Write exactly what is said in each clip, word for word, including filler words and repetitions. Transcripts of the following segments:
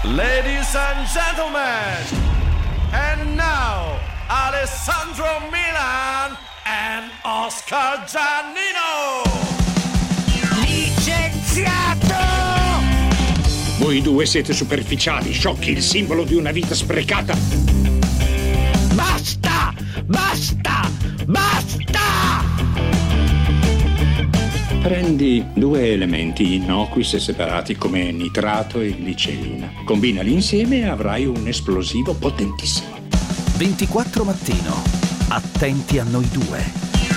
Ladies and gentlemen, and now Alessandro Milan and Oscar Giannino. Licenziato! Voi due siete superficiali, sciocchi, il simbolo di una vita sprecata. Basta! Basta! Basta! Prendi due elementi innocui se separati come nitrato e glicerina. Combinali insieme e avrai un esplosivo potentissimo. ventiquattro mattino. Attenti a noi due.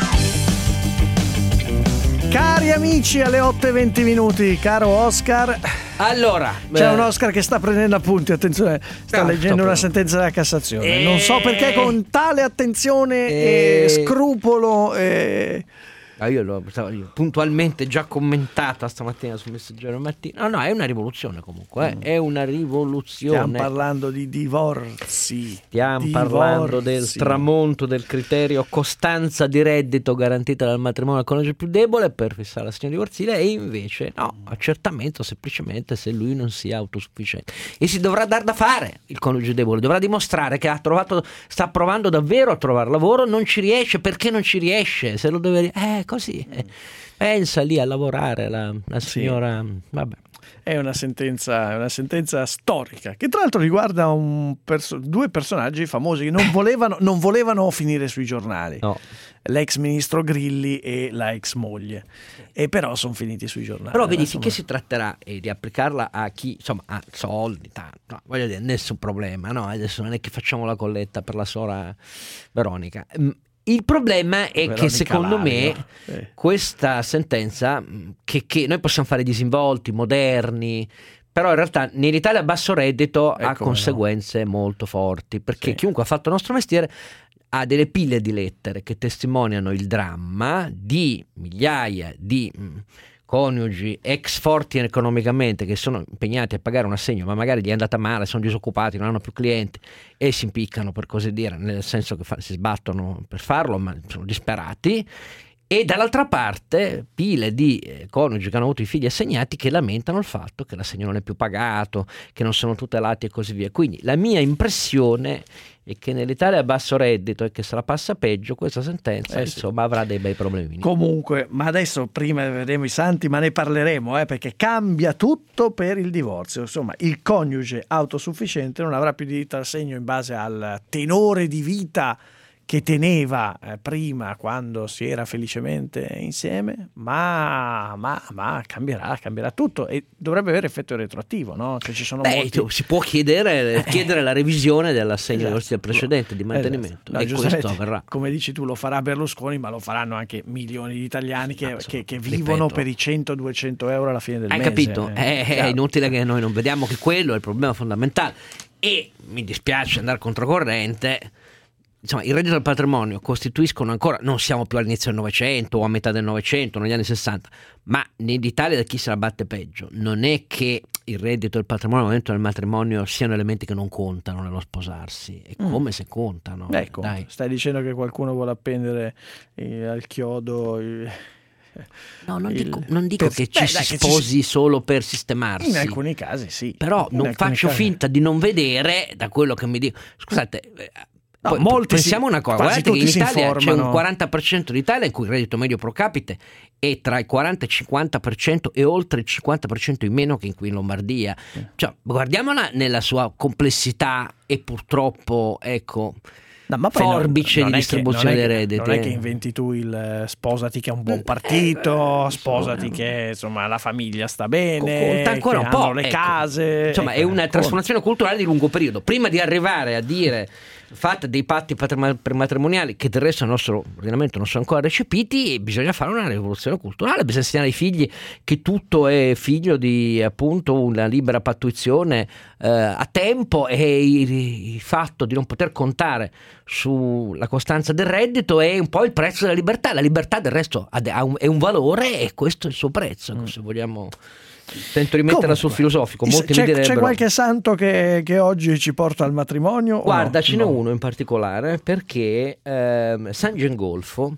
Cari amici, alle otto e venti minuti, caro Oscar. Allora, c'è beh, un Oscar che sta prendendo appunti, attenzione, sta No, leggendo sto una pre- sentenza della Cassazione. Eh, Non so perché con tale attenzione eh, e scrupolo e... ah, io l'ho io puntualmente già commentata stamattina sul Messaggero Mattino. No, no, è una rivoluzione comunque, eh. È una rivoluzione. Stiamo parlando di divorzi. Stiamo divorzi. parlando del tramonto del criterio costanza di reddito garantita dal matrimonio al coniuge più debole per fissare la signora divorzile, e invece no, accertamento semplicemente se lui non sia autosufficiente. E si dovrà dar da fare il coniuge debole, dovrà dimostrare che ha trovato, sta provando davvero a trovare lavoro, non ci riesce, perché non ci riesce, se lo deve eh così, eh. Pensa lì a lavorare la, la signora, sì. Vabbè. È una sentenza, è una sentenza storica che tra l'altro riguarda un perso- due personaggi famosi che non volevano, non volevano finire sui giornali, no. L'ex ministro Grilli e la ex moglie, e però sono finiti sui giornali. Però vedi, Adesso finché ma... si tratterà eh, di applicarla a chi insomma ha soldi, tanto, no, voglio dire, nessun problema, no? Adesso non è che facciamo la colletta per la sora Veronica. Il problema è Veronica che secondo Lario. me eh. questa sentenza, che, che noi possiamo fare disinvolti, moderni, però in realtà nell'Italia a basso reddito ecco ha conseguenze no. molto forti, perché sì. chiunque ha fatto il nostro mestiere ha delle pile di lettere che testimoniano il dramma di migliaia di mh, coniugi ex forti economicamente che sono impegnati a pagare un assegno, ma magari gli è andata male, sono disoccupati, non hanno più clienti e si impiccano, per così dire, nel senso che fa- si sbattono per farlo, ma sono disperati. E dall'altra parte pile di eh, coniugi che hanno avuto i figli assegnati che lamentano il fatto che l'assegno non è più pagato, che non sono tutelati e così via. Quindi la mia impressione è che nell'Italia a basso reddito e che se la passa peggio questa sentenza, eh sì. insomma, avrà dei bei problemi. Comunque, ma adesso prima vedremo i santi, ma ne parleremo, eh, perché cambia tutto per il divorzio. Insomma, il coniuge autosufficiente non avrà più diritto al assegno in base al tenore di vita che teneva eh, prima, quando si era felicemente insieme, ma, ma, ma cambierà, cambierà tutto e dovrebbe avere effetto retroattivo, no? Cioè ci sono Beh, molti... si può chiedere, chiedere la revisione dell'assegno esatto. precedente di mantenimento, esatto. No, e questo avverrà. Come dici tu, lo farà Berlusconi, ma lo faranno anche milioni di italiani che, no, che, che vivono ripeto, per i cento duecento euro alla fine del hai mese. Hai capito? È, è inutile che noi non vediamo che quello è il problema fondamentale, e mi dispiace andare controcorrente. Insomma, il reddito del patrimonio costituiscono ancora, non siamo più all'inizio del Novecento o a metà del Novecento, negli anni sessanta, ma nell'Italia da chi se la batte peggio. Non è che il reddito del patrimonio e il momento del matrimonio siano elementi che non contano nello sposarsi, è mm. come se contano. Ecco, dai. Stai dicendo che qualcuno vuole appendere eh, al chiodo il... No, non il... dico, non dico per... che ci Beh, si dai, sposi ci... solo per sistemarsi. In alcuni casi sì. Però in non faccio casi... finta di non vedere, da quello che mi dico. Scusate, no, poi, molti pensiamo si... una cosa, guardate che in Italia informano. c'è un quaranta per cento d'Italia in cui il reddito medio pro capite è tra il quaranta e il cinquanta per cento e oltre il cinquanta per cento in meno che in qui in Lombardia. Sì. Cioè, guardiamola nella sua complessità e purtroppo, ecco... No, ma poi forbice non, non di distribuzione dei redditi. Non è che inventi tu il sposati che è un buon partito, sposati che insomma la famiglia sta bene, conta ancora che un po', hanno le ecco. case. Insomma, ecco, è una trasformazione culturale di lungo periodo. Prima di arrivare a dire fate dei patti prematrimoniali che del resto nel nostro ordinamento non sono ancora recepiti, bisogna fare una rivoluzione culturale, bisogna insegnare ai figli che tutto è figlio di appunto una libera pattuizione eh, a tempo, e il, il fatto di non poter contare sulla costanza del reddito è un po' il prezzo della libertà. La libertà del resto ha un, è un valore e questo è il suo prezzo, mm. se vogliamo. Tento di metterla sul filosofico. Molti c'è, mi direbbero, c'è qualche santo che, che oggi ci porta al matrimonio? Guarda, no? ce n'è no. uno in particolare, perché ehm, San Gengolfo,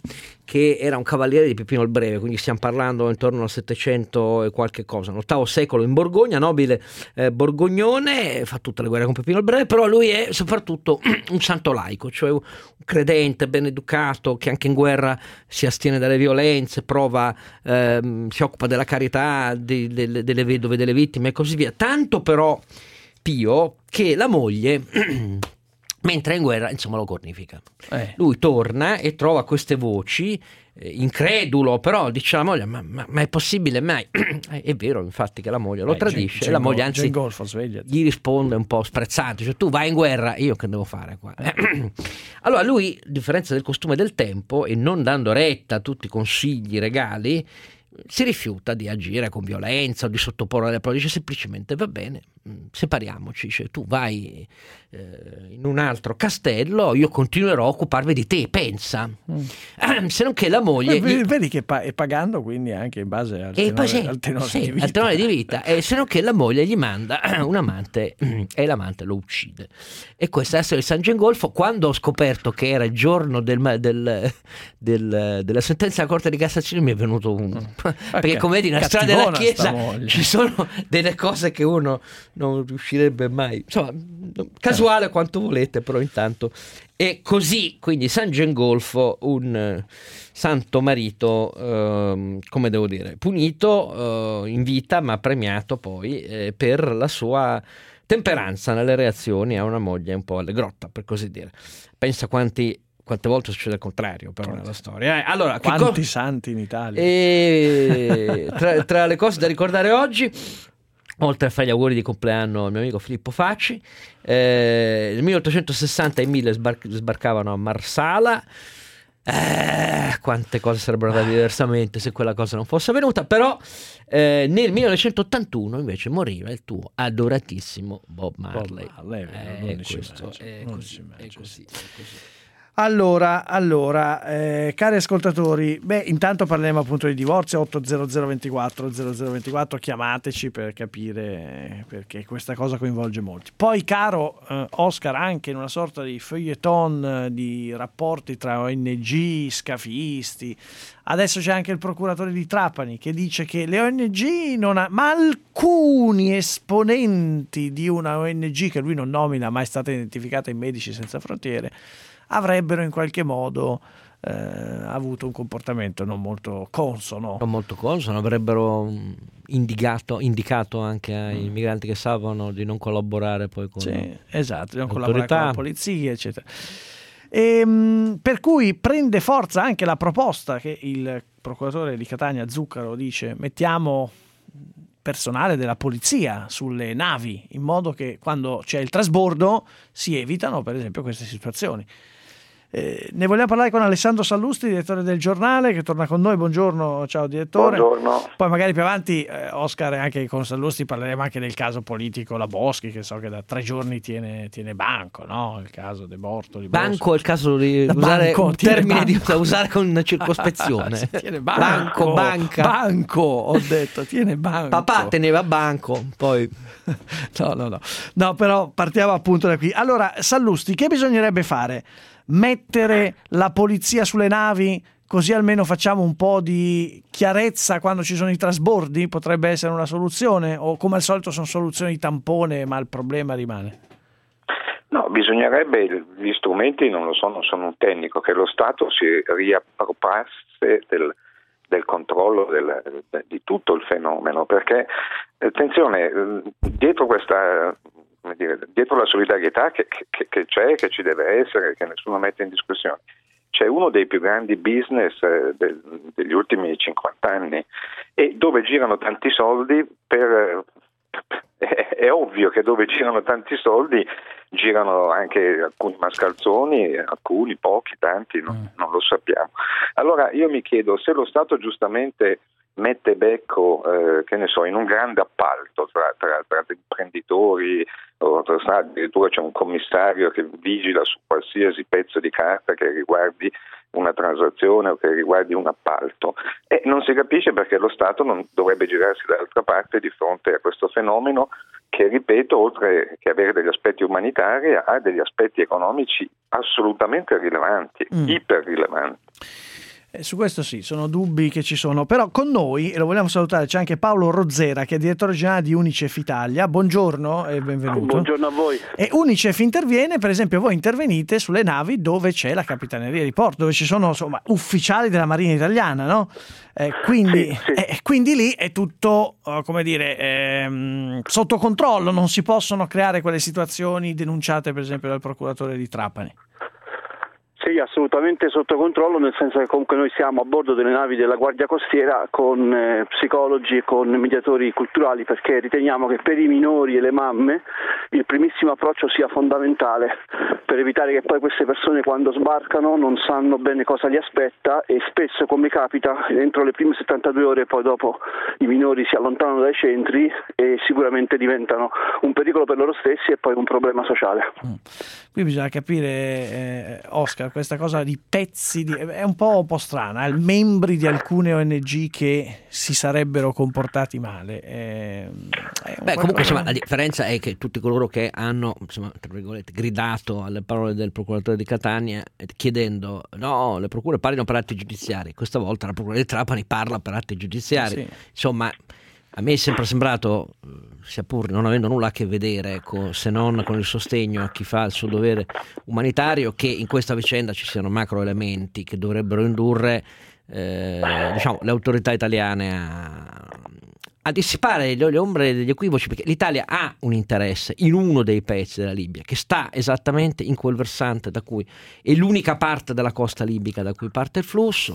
che era un cavaliere di Pipino il Breve, quindi stiamo parlando intorno al settecento e qualche cosa, nell'ottavo secolo in Borgogna, nobile eh, borgognone, fa tutte le guerre con Pipino il Breve, però lui è soprattutto un santo laico, cioè un credente ben educato che anche in guerra si astiene dalle violenze, prova, ehm, si occupa della carità di, delle, delle vedove, delle vittime e così via. Tanto però Pio che la moglie mentre è in guerra insomma lo cornifica. Eh. Lui torna e trova queste voci, eh, incredulo, però dice alla moglie ma, ma, ma è possibile mai? È vero infatti che la moglie lo eh, tradisce, e la moglie anzi Golfo, gli risponde un po' sprezzante, cioè tu vai in guerra, io che devo fare qua? Eh. Allora lui, a differenza del costume del tempo e non dando retta a tutti i consigli regali, si rifiuta di agire con violenza o di sottoporre le prove, dice semplicemente va bene, separiamoci, cioè, tu vai eh, in un altro castello, io continuerò a occuparmi di te, pensa. Mm. Eh, se non che la moglie Beh, vedi che pa- è pagando quindi anche in base al tenore, sì, al tenore sì, di vita, al tenore di vita. E se non che la moglie gli manda un amante e l'amante lo uccide. E questa è la storia di San Gengolfo. Quando ho scoperto che era il giorno del, del, del, della sentenza della Corte di Cassazione mi è venuto un mm. perché come vedi nella storia della Chiesa ci sono delle cose che uno non riuscirebbe mai, insomma casuale eh. quanto volete, però intanto è così. Quindi San Gengolfo, un eh, santo marito eh, come devo dire punito eh, in vita ma premiato poi eh, per la sua temperanza nelle reazioni a una moglie un po' allegrotta, per così dire. Pensa quanti Quante volte succede il contrario però nella storia. Eh, allora, quanti co- santi in Italia. E tra, tra le cose da ricordare oggi, oltre a fare gli auguri di compleanno al mio amico Filippo Facci, eh, nel milleottocentosessanta i mille sbar- sbarcavano a Marsala. Eh, quante cose sarebbero andate diversamente se quella cosa non fosse avvenuta, però eh, nel millenovecentottantuno invece moriva il tuo adoratissimo Bob Marley. Bob Marley eh, è, questo, è, così, è così, è così. Allora, allora eh, cari ascoltatori, beh, intanto parliamo appunto di divorzio. Otto zero zero ventiquattro zero zero ventiquattro, chiamateci per capire, perché questa cosa coinvolge molti. Poi, caro eh, Oscar, anche in una sorta di feuilleton eh, di rapporti tra O N G, scafisti, adesso c'è anche il procuratore di Trapani che dice che le O N G non ha, ma alcuni esponenti di una O N G che lui non nomina, ma è stata identificata in Medici Senza Frontiere, avrebbero in qualche modo eh, avuto un comportamento non molto consono. Non molto consono, avrebbero indicato, indicato anche ai mm. migranti che salvano di non collaborare poi con sì, esatto, di non l'autorità. collaborare con la polizia, eccetera. E, mh, per cui prende forza anche la proposta che il procuratore di Catania Zuccaro dice: mettiamo personale della polizia sulle navi, in modo che quando c'è il trasbordo si evitano per esempio queste situazioni. Eh, ne vogliamo parlare con Alessandro Sallusti, direttore del Giornale, che torna con noi. Buongiorno, ciao direttore. Buongiorno. Poi magari più avanti, eh, Oscar, anche con Sallusti parleremo anche del caso politico La Boschi, che so che da tre giorni tiene, tiene banco, no? Il caso De Bortoli. Banco è il caso di da usare banco, un termine di, da usare con circospezione. Tiene banco, banco, banca. Banco, ho detto, tiene banco. Papà teneva banco, poi... no, no, no. No, però partiamo appunto da qui. Allora, Sallusti, che bisognerebbe fare? Mettere la polizia sulle navi, così almeno facciamo un po' di chiarezza quando ci sono i trasbordi? Potrebbe essere una soluzione, o come al solito sono soluzioni tampone ma il problema rimane? No, bisognerebbe, gli strumenti non lo so, non sono un tecnico, che lo Stato si riappropriasse del, del controllo del, di tutto il fenomeno, perché attenzione, dietro questa... come dire, dietro la solidarietà che, che, che c'è, che ci deve essere, che nessuno mette in discussione, c'è uno dei più grandi business eh, del, degli ultimi cinquanta anni, e dove girano tanti soldi per, è, è ovvio che dove girano tanti soldi girano anche alcuni mascalzoni, alcuni, pochi, tanti, non, non lo sappiamo. Allora io mi chiedo, se lo Stato giustamente mette becco, eh, che ne so, in un grande appalto tra, tra, tra imprenditori, o tra, addirittura c'è un commissario che vigila su qualsiasi pezzo di carta che riguardi una transazione o che riguardi un appalto, e non si capisce perché lo Stato non dovrebbe girarsi dall'altra parte di fronte a questo fenomeno che, ripeto, oltre che avere degli aspetti umanitari, ha degli aspetti economici assolutamente rilevanti, mm. iper rilevanti. Eh, su questo sì, sono dubbi che ci sono, però con noi, e lo vogliamo salutare, c'è anche Paolo Rozzera che è direttore generale di Unicef Italia. Buongiorno e benvenuto. Buongiorno a voi. E Unicef interviene, per esempio voi intervenite sulle navi dove c'è la capitaneria di porto, dove ci sono insomma ufficiali della Marina italiana, no? Eh, quindi, sì, sì. Eh, quindi lì è tutto, uh, come dire, ehm, sotto controllo, non si possono creare quelle situazioni denunciate per esempio dal procuratore di Trapani. Sì, assolutamente sotto controllo, nel senso che comunque noi siamo a bordo delle navi della Guardia Costiera con eh, psicologi e con mediatori culturali, perché riteniamo che per i minori e le mamme il primissimo approccio sia fondamentale per evitare che poi queste persone quando sbarcano non sanno bene cosa li aspetta e spesso, come capita, entro le prime settantadue ore poi dopo i minori si allontanano dai centri e sicuramente diventano un pericolo per loro stessi e poi un problema sociale. Mm. Qui bisogna capire, eh, Oscar, questa cosa di pezzi di, è un po', un po' strana, eh? Membri di alcune O N G che si sarebbero comportati male. Eh, Beh, comunque insomma, la differenza è che tutti coloro che hanno, insomma, tra virgolette, gridato alle parole del procuratore di Catania chiedendo no, le procure parlino per atti giudiziari, questa volta la procura di Trapani parla per atti giudiziari. Sì. Insomma, a me è sempre sembrato, sia pur non avendo nulla a che vedere con, se non con il sostegno a chi fa il suo dovere umanitario, che in questa vicenda ci siano macro elementi che dovrebbero indurre eh, diciamo, le autorità italiane a, a dissipare le, le ombre degli equivoci, perché l'Italia ha un interesse in uno dei pezzi della Libia che sta esattamente in quel versante da cui è l'unica parte della costa libica da cui parte il flusso.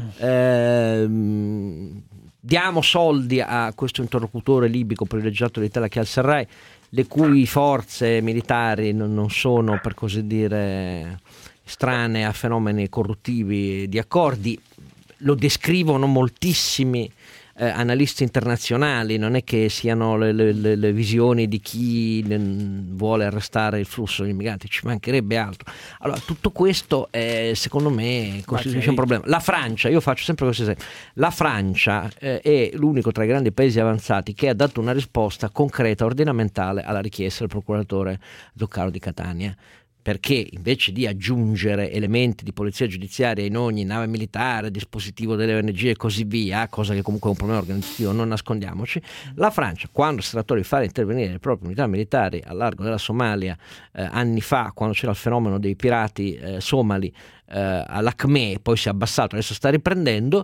ehm Diamo soldi a questo interlocutore libico privilegiato dell'Italia che è al-Sarraj, le cui forze militari non, non sono, per così dire, estranee a fenomeni corruttivi di accordi. Lo descrivono moltissimi eh, analisti internazionali, non è che siano le, le, le visioni di chi vuole arrestare il flusso degli immigranti, ci mancherebbe altro. Allora, tutto questo eh, secondo me costituisce un problema. La Francia, io faccio sempre questo esempio, la Francia eh, è l'unico tra i grandi paesi avanzati che ha dato una risposta concreta, ordinamentale alla richiesta del procuratore Zuccaro di Catania, perché invece di aggiungere elementi di polizia giudiziaria in ogni nave militare, dispositivo delle O N G e così via, cosa che comunque è un problema organizzativo, non nascondiamoci, la Francia, quando si trattò di fare intervenire le proprie unità militari al largo della Somalia eh, anni fa, quando c'era il fenomeno dei pirati eh, somali Uh, all'Acme, poi si è abbassato, adesso sta riprendendo,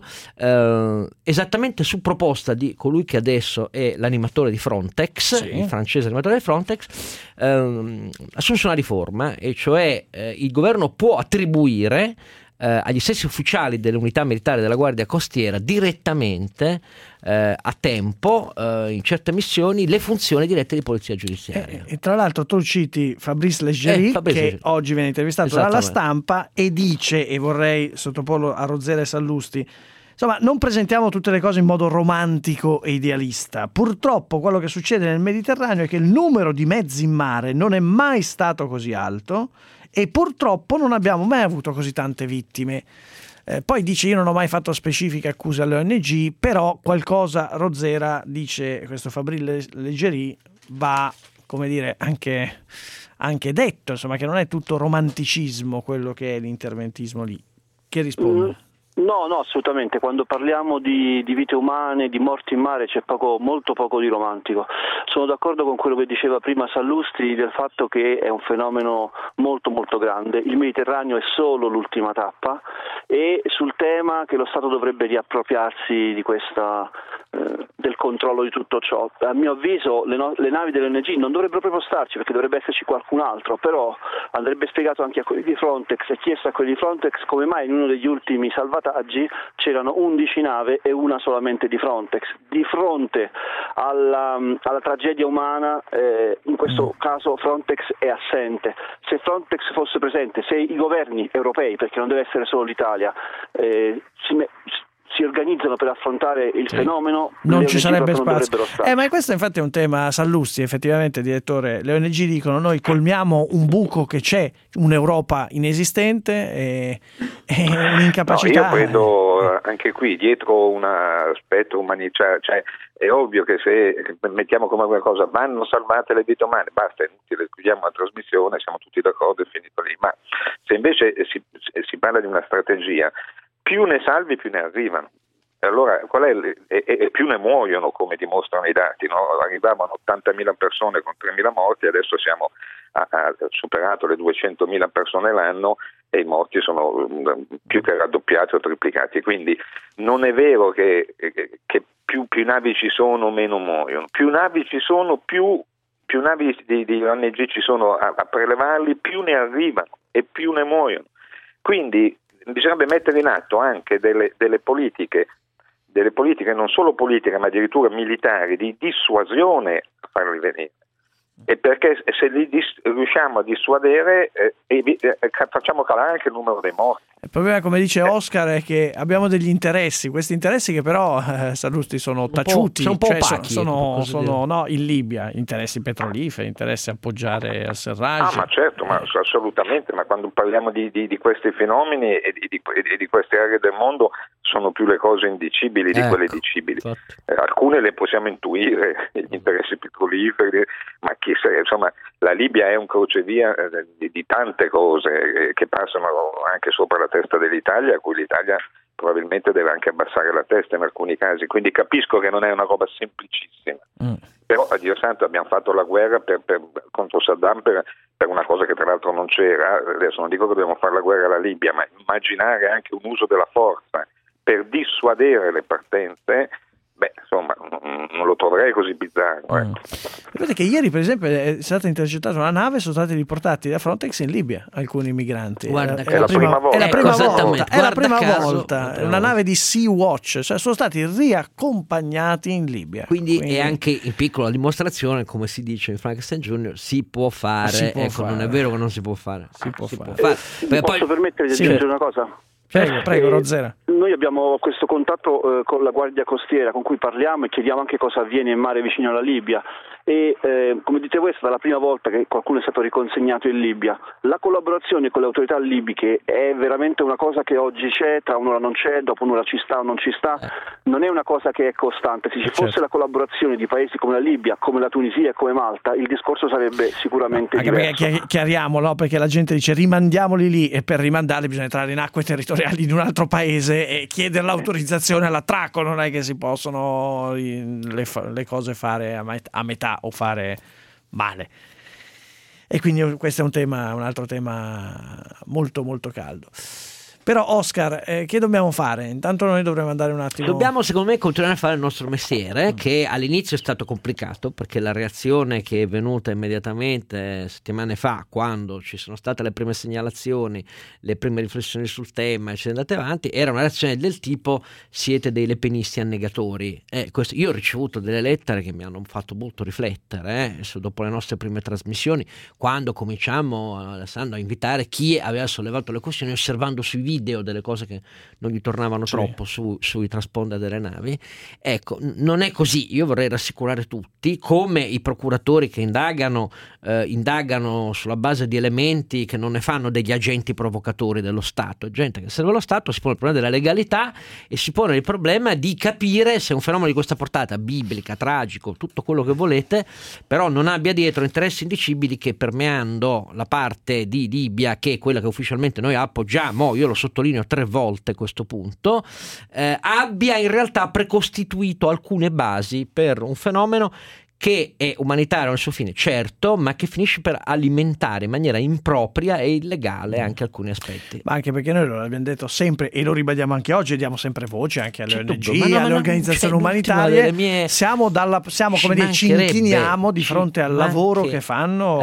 uh, esattamente su proposta di colui che adesso è l'animatore di Frontex, sì. Il francese animatore di Frontex, uh, assunse una riforma, e cioè uh, il governo può attribuire Uh, agli stessi ufficiali delle unità militari della Guardia Costiera direttamente uh, a tempo uh, in certe missioni le funzioni dirette di polizia giudiziaria. E, e tra l'altro tu citi Fabrice Leggeri, eh, Fabrice che Leggeri. oggi viene intervistato dalla Stampa e dice, e vorrei sottoporlo a Rozzera e Sallusti, insomma, non presentiamo tutte le cose in modo romantico e idealista. Purtroppo quello che succede nel Mediterraneo è che il numero di mezzi in mare non è mai stato così alto e purtroppo non abbiamo mai avuto così tante vittime. Eh, poi dice, io non ho mai fatto specifiche accuse alle O N G, però qualcosa, Rozzera, dice questo Fabrice Leggeri, va, come dire, anche, anche detto, insomma, che non è tutto romanticismo quello che è l'interventismo lì. Che risponde? Mm. No, no, assolutamente. Quando parliamo di, di vite umane, di morti in mare, c'è poco, molto poco di romantico. Sono d'accordo con quello che diceva prima Sallusti del fatto che è un fenomeno molto molto grande. Il Mediterraneo è solo l'ultima tappa e sul tema che lo Stato dovrebbe riappropriarsi di questa eh, del controllo di tutto ciò. A mio avviso le, no, le navi delle O N G non dovrebbero proprio starci, perché dovrebbe esserci qualcun altro, però andrebbe spiegato anche a quelli di Frontex e chiesto a quelli di Frontex come mai in uno degli ultimi salvataggi c'erano undici nave e una solamente di Frontex. Di fronte alla, alla tragedia umana, eh, in questo caso Frontex è assente. Se Frontex fosse presente, se i governi europei, perché non deve essere solo l'Italia, eh, si, me, si organizzano per affrontare il sì. fenomeno, non ci sarebbe spazio. Eh, ma questo infatti è un tema. Sallusti, effettivamente, direttore, le O N G dicono noi colmiamo un buco che c'è, un'Europa inesistente e, e un'incapacità. No, io credo anche qui dietro un aspetto umanitario, cioè è ovvio che se mettiamo come una cosa vanno salvate le vite umane, basta, è inutile, chiudiamo la trasmissione, siamo tutti d'accordo, è finito lì. Ma se invece si, si parla di una strategia, più ne salvi più ne arrivano. E allora qual è il, e, e più ne muoiono, come dimostrano i dati, no? Arrivavano ottantamila persone con tremila morti, adesso siamo a, a superato le duecentomila persone l'anno e i morti sono più che raddoppiati o triplicati. Quindi non è vero che, che più, più navi ci sono meno muoiono, più navi ci sono più, più navi di, di O N G ci sono a, a prelevarli, più ne arrivano e più ne muoiono. Quindi bisognerebbe mettere in atto anche delle, delle politiche delle politiche non solo politiche ma addirittura militari di dissuasione a farli venire, e perché se li dis- riusciamo a dissuadere eh, eh, facciamo calare anche il numero dei morti. Il problema, come dice Oscar, è che abbiamo degli interessi, questi interessi che però eh, Sallusti sono un taciuti, sono un po' cioè opachi, sono, sono no, in Libia, interessi petroliferi, interessi a appoggiare al Serraj. Ah, ma certo, ma assolutamente, ma quando parliamo di, di, di questi fenomeni e di, di, di queste aree del mondo sono più le cose indicibili di ecco, quelle dicibili. Eh, alcune le possiamo intuire, gli interessi petroliferi, ma chi sa, insomma, la Libia è un crocevia eh, di, di tante cose eh, che passano anche sopra la testa dell'Italia, a cui l'Italia probabilmente deve anche abbassare la testa in alcuni casi, quindi capisco che non è una roba semplicissima. Mm. Però a Dio santo abbiamo fatto la guerra per, per, contro Saddam per, per una cosa che tra l'altro non c'era. Adesso non dico che dobbiamo fare la guerra alla Libia, ma immaginare anche un uso della forza per dissuadere le partenze, beh, insomma, non lo troverei così bizzarro. Mm. Vedete che ieri, per esempio, è stata intercettata una nave e sono stati riportati da Frontex in Libia alcuni migranti. Guarda, è, è, la prima, volta. è la prima volta. È la prima caso, volta. È una nave di Sea Watch, cioè sono stati riaccompagnati in Libia. Quindi, Quindi è anche in piccola dimostrazione, come si dice in Frankenstein Junior, si può fare. Si può ecco, fare. Non è vero che non si può fare. Si può si fare. Può fare. Eh, posso poi... permettere di sì. aggiungere una cosa? Prego, prego, Rozzera. Noi abbiamo questo contatto eh, con la Guardia Costiera con cui parliamo e chiediamo anche cosa avviene in mare vicino alla Libia e eh, come dite voi è stata la prima volta che qualcuno è stato riconsegnato in Libia. La collaborazione con le autorità libiche è veramente una cosa che oggi c'è, tra un'ora non c'è, dopo un'ora ci sta o non ci sta, non è una cosa che è costante. Se ci fosse certo. la collaborazione di paesi come la Libia, come la Tunisia e come Malta, il discorso sarebbe sicuramente anche diverso. Perché chiariamolo, perché la gente dice rimandiamoli lì e per rimandarli bisogna entrare in acque territoriali di un altro paese e chiedere l'autorizzazione all'attracco, non è che si possono le, le cose fare a metà, a metà o fare male. E quindi questo è un tema, un altro tema molto molto caldo. Però Oscar, eh, che dobbiamo fare? Intanto noi dovremmo andare un attimo... Dobbiamo secondo me continuare a fare il nostro mestiere, mm. che all'inizio è stato complicato perché la reazione che è venuta immediatamente settimane fa, quando ci sono state le prime segnalazioni, le prime riflessioni sul tema e ci è andate avanti, era una reazione del tipo siete dei lepenisti annegatori. Eh, questo, io ho ricevuto delle lettere che mi hanno fatto molto riflettere, eh, dopo le nostre prime trasmissioni, quando cominciamo Alessandro, a invitare chi aveva sollevato le questioni osservando sui video video delle cose che non gli tornavano sì. troppo su, sui trasponder delle navi. Ecco, non è così. Io vorrei rassicurare tutti, come i procuratori che indagano eh, indagano sulla base di elementi che non ne fanno degli agenti provocatori dello Stato, gente che serve lo Stato, si pone il problema della legalità e si pone il problema di capire se un fenomeno di questa portata biblica, tragico, tutto quello che volete, però non abbia dietro interessi indicibili che, permeando la parte di Libia, che è quella che ufficialmente noi appoggiamo, io lo sottolineo tre volte questo punto, eh, abbia in realtà precostituito alcune basi per un fenomeno che è umanitario nel suo fine, certo, ma che finisce per alimentare in maniera impropria e illegale anche alcuni aspetti. Ma anche perché noi lo abbiamo detto sempre e lo ribadiamo anche oggi, diamo sempre voce anche alle C'è O N G, dubbio, no, alle no, organizzazioni no, umanitarie. Mie... Siamo, dalla, siamo come dire, ci inchiniamo di fronte al lavoro che fanno.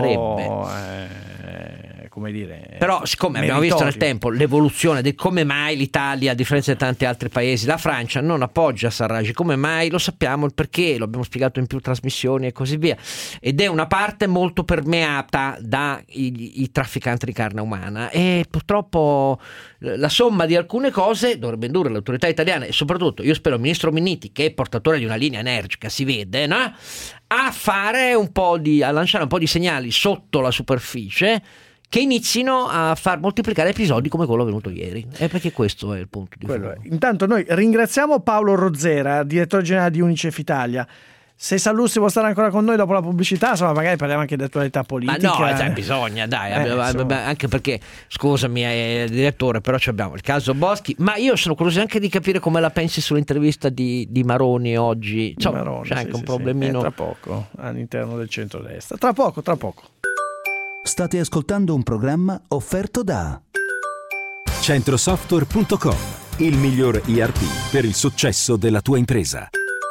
Eh, come dire, però siccome meritorio. Abbiamo visto nel tempo l'evoluzione di come mai l'Italia, a differenza di tanti altri paesi, la Francia non appoggia Sarraj, come mai lo sappiamo il perché, lo abbiamo spiegato in più trasmissioni e così via, ed è una parte molto permeata dai i trafficanti di carne umana e purtroppo la somma di alcune cose dovrebbe indurre le autorità italiane e soprattutto io spero il ministro Minniti, che è portatore di una linea energica, si vede, no? a fare un po' di a lanciare un po' di segnali sotto la superficie che inizino a far moltiplicare episodi come quello avvenuto ieri, è perché questo è il punto di fondo. Intanto noi ringraziamo Paolo Rozzera, direttore generale di Unicef Italia. Se Sallusti può stare ancora con noi dopo la pubblicità, insomma, magari parliamo anche di attualità politica. Ma no, dai, bisogna, dai, Eh, eh, anche perché, scusami, eh, direttore, però abbiamo il caso Boschi, ma io sono curioso anche di capire come la pensi sull'intervista di, di Maroni oggi. Insomma, Maroni, c'è sì, anche sì, un problemino. sì. Eh, tra poco, all'interno del centrodestra. Tra poco, tra poco. State ascoltando un programma offerto da Centrosoftware punto com, il miglior E R P per il successo della tua impresa.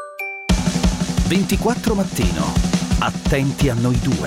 ventiquattro Mattino. Attenti a noi due.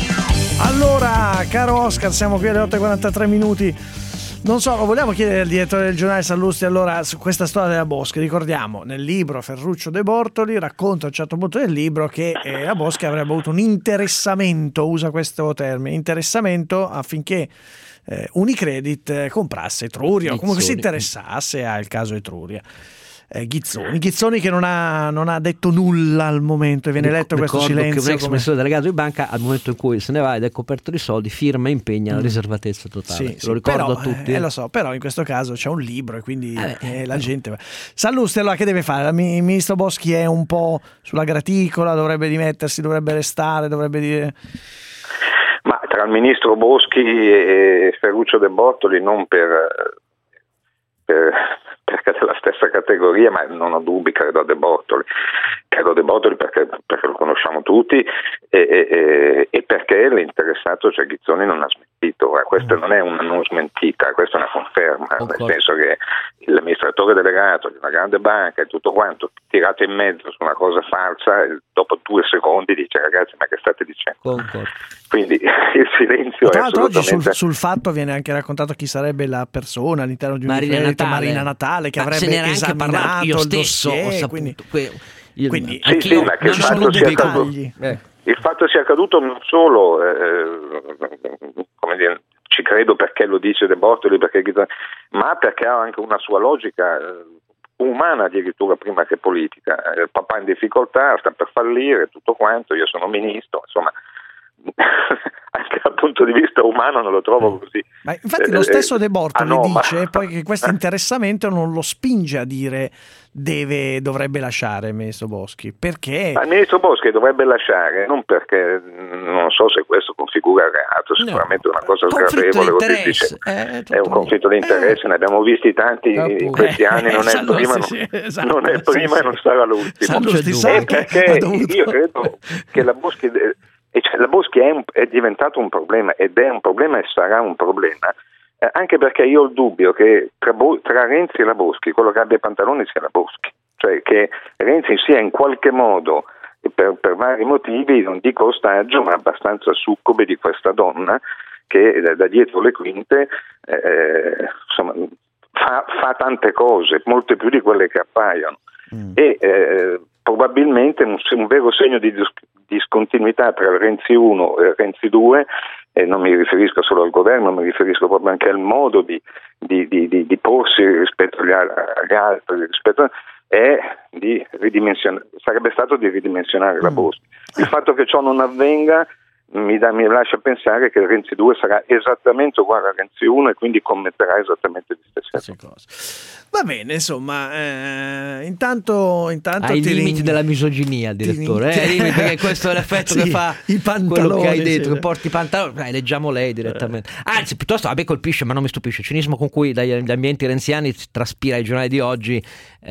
Allora, caro Oscar, siamo qui alle otto e quarantatré minuti. Non so, vogliamo chiedere al direttore del giornale Sallusti allora su questa storia della Boschi. Ricordiamo, nel libro Ferruccio De Bortoli racconta a un certo punto del libro che eh, la Boschi avrebbe avuto un interessamento, usa questo termine, interessamento affinché eh, Unicredit eh, comprasse Etruria, o comunque si interessasse al caso Etruria. Eh, Ghizzoni, Ghizzoni che non ha, non ha detto nulla al momento e viene letto questo silenzio che un ex come... amministratore delegato di banca al momento in cui se ne va ed è coperto di soldi firma e impegna Mm. la riservatezza totale. Sì, lo sì, ricordo però, a tutti. Eh, lo so, però in questo caso c'è un libro e quindi Eh, eh, la gente... Sallusti, allora che deve fare? Il ministro Boschi è un po' sulla graticola, dovrebbe dimettersi, dovrebbe restare, dovrebbe dire... Ma tra il ministro Boschi e Ferruccio De Bortoli, non per... per perché è della stessa categoria, ma non ho dubbi, credo a De Bortoli, credo a De Bortoli perché, perché lo conosciamo tutti e, e, e perché l'interessato, cioè Ghizzoni, non ha smentito. Eh, questa non è una non smentita, questa è una conferma, Concordo. nel senso che l'amministratore delegato di una grande banca e tutto quanto tirato in mezzo su una cosa falsa, dopo due secondi dice: ragazzi, ma che state dicendo? Concordo. Quindi il silenzio Tra è l'altro oggi assolutamente... sul, sul fatto viene anche raccontato chi sarebbe la persona all'interno di un Marina Unicredit, Natale. Marina Natale, che Ma se avrebbe n'era anche parlato, esaminato io il stesso dossier, ho saputo quindi, que- io- quindi Sì, anch'io sì, ma che non il sono fatto sia dubbi. accaduto- dettagli. Eh. Il fatto sia accaduto non solo, eh, come dire, ci credo perché lo dice De Bortoli, perché, ma perché ha anche una sua logica eh, umana addirittura prima che politica. Il papà in difficoltà, sta per fallire, tutto quanto, io sono ministro, insomma, anche dal punto di vista umano non lo trovo così. Ma infatti eh, lo stesso eh, De Bortoli anomalo. dice poi che questo interessamento non lo spinge a dire deve, dovrebbe lasciare il ministro Boschi, perché Ma il ministro Boschi dovrebbe lasciare, non perché non so se questo configura reato, sicuramente è una cosa Conflitto sgradevole, di così interesse. dice. È un conflitto di interesse, ne abbiamo visti tanti in questi anni, non è il prima, non, sì, esatto, non è il sì, prima sì. e non sarà l'ultimo. Sallusti sa E che perché ha dovuto- io credo che la Boschi, e cioè la Boschi è, un, è diventato un problema ed è un problema e sarà un problema, eh, anche perché io ho il dubbio che tra, Bo- tra Renzi e la Boschi quello che abbia i pantaloni sia la Boschi, cioè che Renzi sia in qualche modo, per, per vari motivi, non dico ostaggio, ma abbastanza succube di questa donna che da, da dietro le quinte eh, insomma, fa, fa tante cose, molte più di quelle che appaiono. Mm. E eh, probabilmente un, un vero segno di discontinuità tra Renzi uno e Renzi due, e non mi riferisco solo al governo, mi riferisco proprio anche al modo di, di, di, di, di porsi rispetto agli, agli altri, rispetto a, è di ridimensionare, sarebbe stato di ridimensionare mm. la Boschi. Il fatto che ciò non avvenga mi, da, mi lascia pensare che Renzi due sarà esattamente uguale a Renzi uno e quindi commetterà esattamente le stesse cose. Va bene, insomma, eh, intanto, intanto ai ti limiti ring... della misoginia, direttore, eh, limiti, perché questo è l'effetto sì, che fa i pantaloni, quello che hai detto, sì. che porti i pantaloni, dai, leggiamo lei direttamente. Anzi, piuttosto a me colpisce, ma non mi stupisce, il cinismo con cui dagli, dagli ambienti renziani traspira ai giornali di oggi,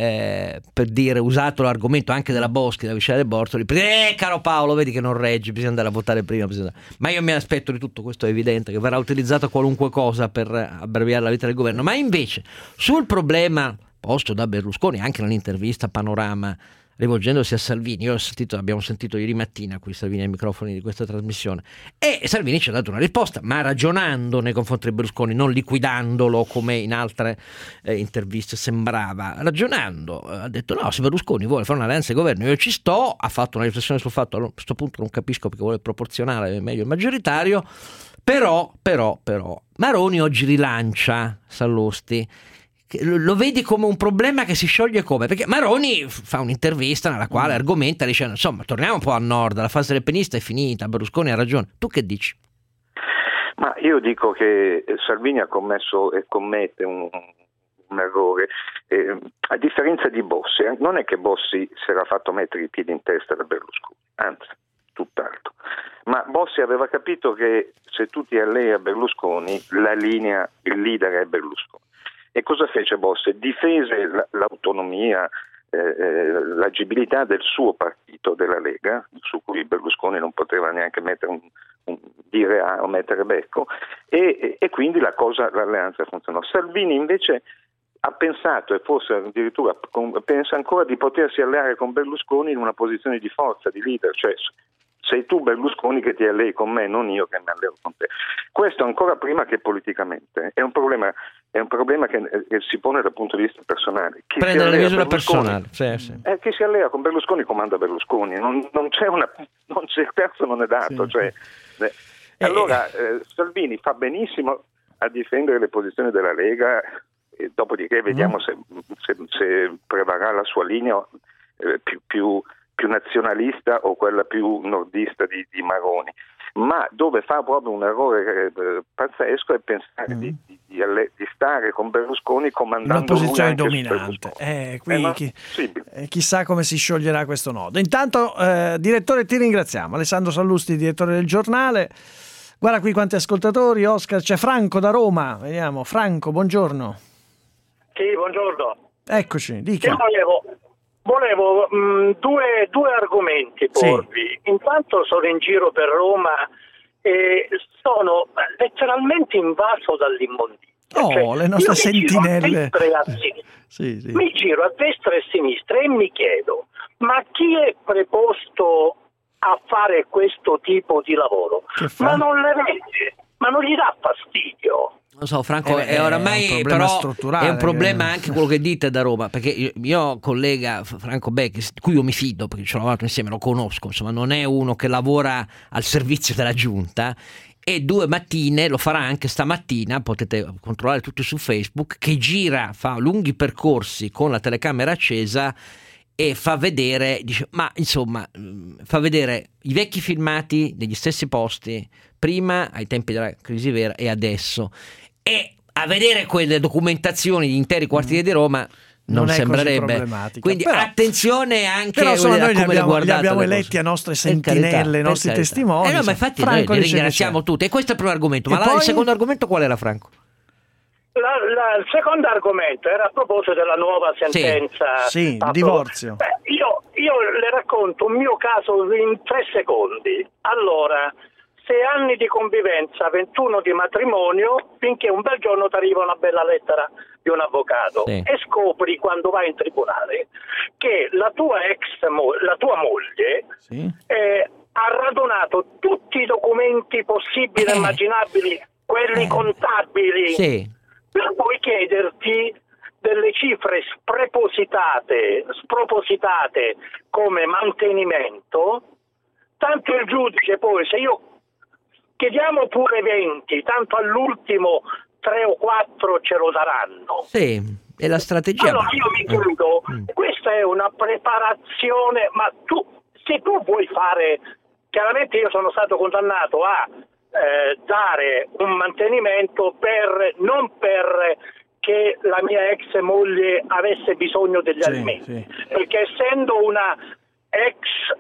eh, per dire, usato l'argomento anche della Boschi, della vicenda del Bortoli, perché, eh, caro Paolo, vedi che non reggi, bisogna andare a votare prima, bisogna... ma io mi aspetto di tutto questo, è evidente che verrà utilizzato qualunque cosa per abbreviare la vita del governo. Ma invece sul problema posto da Berlusconi anche nell'intervista Panorama rivolgendosi a Salvini, io ho sentito, abbiamo sentito ieri mattina qui Salvini ai microfoni di questa trasmissione, e Salvini ci ha dato una risposta, ma ragionando nei confronti di Berlusconi, non liquidandolo come in altre eh, interviste sembrava, ragionando, ha detto no, se Berlusconi vuole fare un'alleanza di governo io ci sto, ha fatto una riflessione sul fatto, allora, a questo punto non capisco perché vuole proporzionale, è meglio il maggioritario, però, però, però, Maroni oggi rilancia Sallusti. Lo vedi come un problema che si scioglie come? Perché Maroni fa un'intervista nella quale argomenta dicendo insomma torniamo un po' a nord, la fase del penista è finita, Berlusconi ha ragione. Tu che dici? Ma io dico che Salvini ha commesso e commette un un errore. Eh, a differenza di Bossi, eh, non è che Bossi si era fatto mettere i piedi in testa da Berlusconi, anzi, tutt'altro. Ma Bossi aveva capito che se tu ti allei a Berlusconi, la linea, il leader è Berlusconi. E cosa fece Bossi? Difese l- l'autonomia, eh, l'agibilità del suo partito, della Lega, su cui Berlusconi non poteva neanche mettere un, un dire A o mettere becco, e, e, e quindi la cosa, l'alleanza funzionò. Salvini invece ha pensato, e forse addirittura pensa ancora, di potersi alleare con Berlusconi in una posizione di forza, di leader, cioè sei tu Berlusconi che ti allei con me, non io che mi alleo con te. Questo ancora prima che politicamente è un problema, è un problema che, che si pone dal punto di vista personale. Chi prendere le misure personali, sì, sì. Eh, chi si allea con Berlusconi comanda Berlusconi, non, non c'è una, non c'è, il terzo non è dato, sì, cioè, sì. Eh, e allora eh, Salvini fa benissimo a difendere le posizioni della Lega, e dopodiché vediamo mm. se, se, se prevarrà la sua linea eh, più, più più nazionalista o quella più nordista di, di Maroni, ma dove fa proprio un errore eh, pazzesco è pensare mm. di, di, di, alle, di stare con Berlusconi comandando una posizione lui dominante. Eh, qui eh, chi, eh, chissà come si scioglierà questo nodo. Intanto, eh, direttore, ti ringraziamo. Alessandro Sallusti, direttore del Giornale. Guarda qui quanti ascoltatori. Oscar, c'è Franco da Roma. Vediamo, Franco, buongiorno. Sì, buongiorno. Eccoci, dica. Io volevo Volevo mh, due, due argomenti porvi. Sì. Intanto sono in giro per Roma e sono letteralmente invaso dall'immondizia. Oh, cioè, le nostre sentinelle. Mi giro a destra e a sinistra. sì, sì. Mi giro a destra e a sinistra e mi chiedo, ma chi è preposto a fare questo tipo di lavoro? Ma non le vede? Ma non gli dà fastidio? Lo so, Franco, eh, è oramai è un però strutturale, è un problema che... anche quello che dite da Roma, perché io, mio collega Franco Becchi, di cui io mi fido perché ci ho lavorato insieme, lo conosco, insomma, non è uno che lavora al servizio della giunta, e due mattine, lo farà anche stamattina, potete controllare tutti su Facebook, che gira, fa lunghi percorsi con la telecamera accesa e fa vedere, dice, ma insomma, fa vedere i vecchi filmati degli stessi posti, prima, ai tempi della crisi vera, e adesso. E a vedere quelle documentazioni di interi quartieri di Roma non, non sembrerebbe. Quindi però, attenzione anche però, insomma, a noi come li abbiamo, le li abbiamo eletti a nostre sentinelle, ai nostri testimoni. Eh no, ma infatti noi li ringraziamo tutti. E questo è il primo argomento. Ma la, il secondo argomento qual era, Franco? La, la, il secondo argomento era a proposito della nuova sentenza. Sì, sì, divorzio. Beh, io, io le racconto un mio caso in tre secondi. Allora, sei anni di convivenza, ventuno di matrimonio, finché un bel giorno ti arriva una bella lettera di un avvocato, sì, e scopri quando vai in tribunale che la tua ex la tua moglie, sì, eh, ha radunato tutti i documenti possibili e eh. immaginabili, quelli eh. contabili, sì, per poi chiederti delle cifre sprepositate, spropositate come mantenimento. Tanto il giudice poi, se io chiediamo pure venti, tanto all'ultimo tre o quattro ce lo daranno. Sì, è la strategia. Allora io mi chiedo, mm. questa è una preparazione, ma tu, se tu vuoi fare, chiaramente io sono stato condannato a eh, dare un mantenimento per, non per che la mia ex moglie avesse bisogno degli sì, alimenti, sì, perché essendo una ex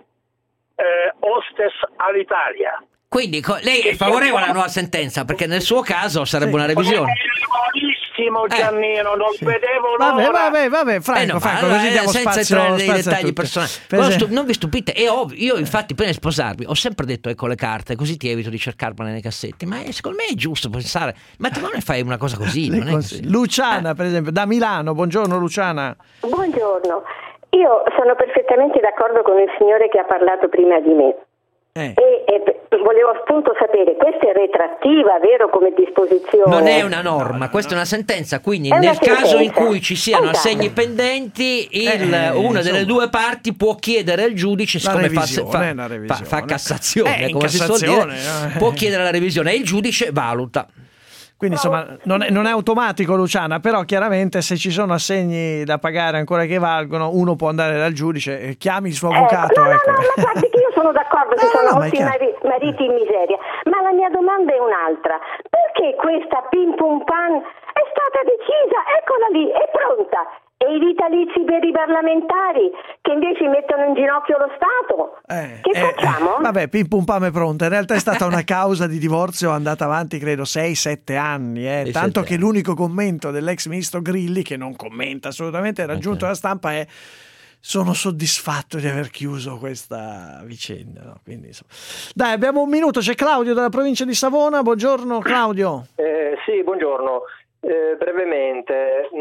eh, hostess all'Italia. Quindi lei è favorevole alla nuova sentenza, perché nel suo caso sarebbe sì, una revisione. Buonissimo Giannino, eh, non sì, vedevo l'ora. Vabbè, vabbè, vabbè, Franco, eh no, Franco, allora, così diamo senza spazio, entrare nei spazio dettagli personali. Stu- non vi stupite, è ovvio. Io infatti prima di sposarmi ho sempre detto ecco le carte, così ti evito di cercarmele nei cassetti, ma secondo me è giusto pensare, ma tu non ne fai una cosa così, non è così. Luciana, eh. per esempio, da Milano, buongiorno Luciana. Buongiorno, io sono perfettamente d'accordo con il signore che ha parlato prima di me. Eh. E, e volevo appunto sapere, questa è retrattiva, vero, come disposizione? Non è una norma, questa è una sentenza, quindi nel sentenza. caso in cui ci siano esatto. assegni pendenti, il, eh, una insomma. delle due parti può chiedere al giudice, siccome fa, fa, fa, fa Cassazione, eh, come si suol dire, eh. può chiedere la revisione e il giudice valuta. Quindi insomma non è, non è automatico, Luciana, però chiaramente se ci sono assegni da pagare ancora che valgono, uno può andare dal giudice e chiami il suo avvocato. Eh, no, ecco. no, no, ma guardi che io sono d'accordo che no, sono no, molti mari- mariti in miseria, ma la mia domanda è un'altra. Perché questa pim pum pan è stata decisa? Ecco la lì è pronta. E i vitalizi per i parlamentari che invece mettono in ginocchio lo Stato. Eh, che eh, facciamo? Eh, vabbè, pim pum pam è pronta. In realtà è stata una causa di divorzio andata avanti, credo, sei sette anni. Eh. Tanto che anni. L'unico commento dell'ex ministro Grilli, che non commenta assolutamente, raggiunto la stampa, è: sono soddisfatto di aver chiuso questa vicenda. No? Quindi, insomma. Dai, abbiamo un minuto. C'è Claudio dalla provincia di Savona. Buongiorno, Claudio. Eh, sì, buongiorno. Eh, brevemente,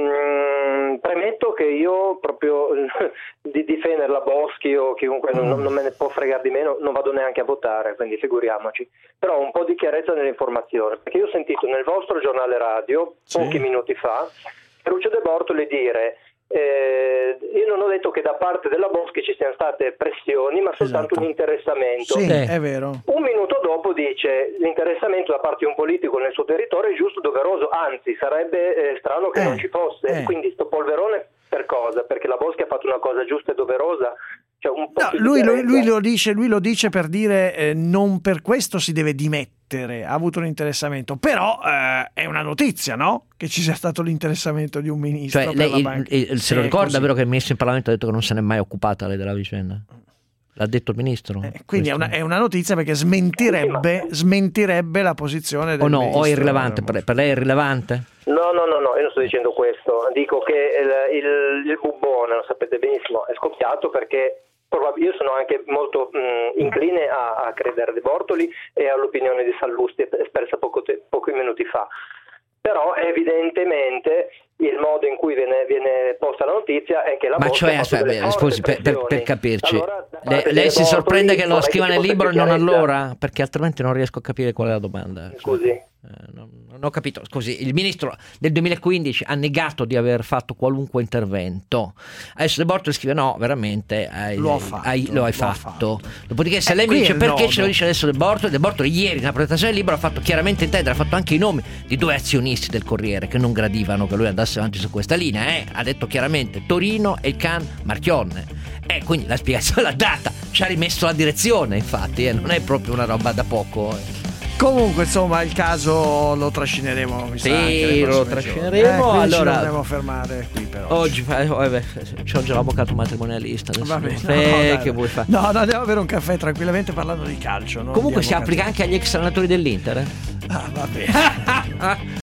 mh, premetto che io proprio di difendere la Boschi o chiunque mm. non, non me ne può fregare di meno, non vado neanche a votare, quindi figuriamoci. Però un po' di chiarezza nell'informazione, perché io ho sentito nel vostro giornale radio, sì. pochi minuti fa, Lucio De Bortoli dire eh, io non ho detto che da parte della Boschi ci siano state pressioni, ma soltanto esatto. un interessamento. Sì, è vero. Un minuto dopo dice l'interessamento da parte di un politico nel suo territorio è giusto, doveroso, anzi sarebbe eh, strano che eh, non ci fosse. Eh. Quindi sto polverone per cosa? Perché la Boschi ha fatto una cosa giusta e doverosa? Cioè, un po' no, lui, lui, lui, lo dice, lui lo dice per dire eh, non per questo si deve dimettere, ha avuto un interessamento, però eh, è una notizia, no? Che ci sia stato l'interessamento di un ministro. Cioè, lei il, il, se lo ricorda, è vero che il ministro in Parlamento ha detto che non se n'è mai occupata lei della vicenda? L'ha detto il ministro? Eh, quindi è una, è una notizia perché smentirebbe, smentirebbe la posizione del o no, ministro. O è irrilevante, per, per lei è irrilevante? No, no, no, no, io non sto dicendo questo, dico che il, il, il bubbone, lo sapete benissimo, è scoppiato perché io sono anche molto mh, incline a, a credere De Bortoli e all'opinione di Sallusti espressa poco te, pochi minuti fa. Però evidentemente il modo in cui viene, viene posta la notizia è che la ma Boschi cioè, aspetta, scusi, per, per, per capirci, allora, lei, lei si sorprende che lo scriva nel libro e non allora? Perché altrimenti non riesco a capire qual è la domanda. Scusi. Eh, non, non ho capito. Scusi, il ministro del duemilaquindici ha negato di aver fatto qualunque intervento. Adesso De Bortoli scrive: no, veramente hai, lo, fatto, hai, lo hai fatto. fatto. Dopodiché, se eh, lei mi dice perché nodo. ce lo dice adesso De Bortoli, De Bortoli ieri nella presentazione del libro ha fatto chiaramente intendere, ha fatto anche i nomi di due azionisti del Corriere che non gradivano che lui andasse avanti su questa linea. Eh. Ha detto chiaramente Torino e il Can Marchionne. E eh, quindi la spiegazione l'ha data, ci ha rimesso la direzione, infatti, eh. non è proprio una roba da poco. Eh. Comunque, insomma, il caso lo trascineremo. Mi sì, sa, anche lo trascineremo. Eh, allora, ci dobbiamo fermare qui per oggi. Oggi, eh, beh, c'ho già l'avvocato matrimonialista. Adesso Va bene, no, no, che vuoi fare? No, no, andiamo a bere un caffè tranquillamente parlando di calcio. Comunque si applica anche agli ex allenatori dell'Inter. Eh? Ah, va bene.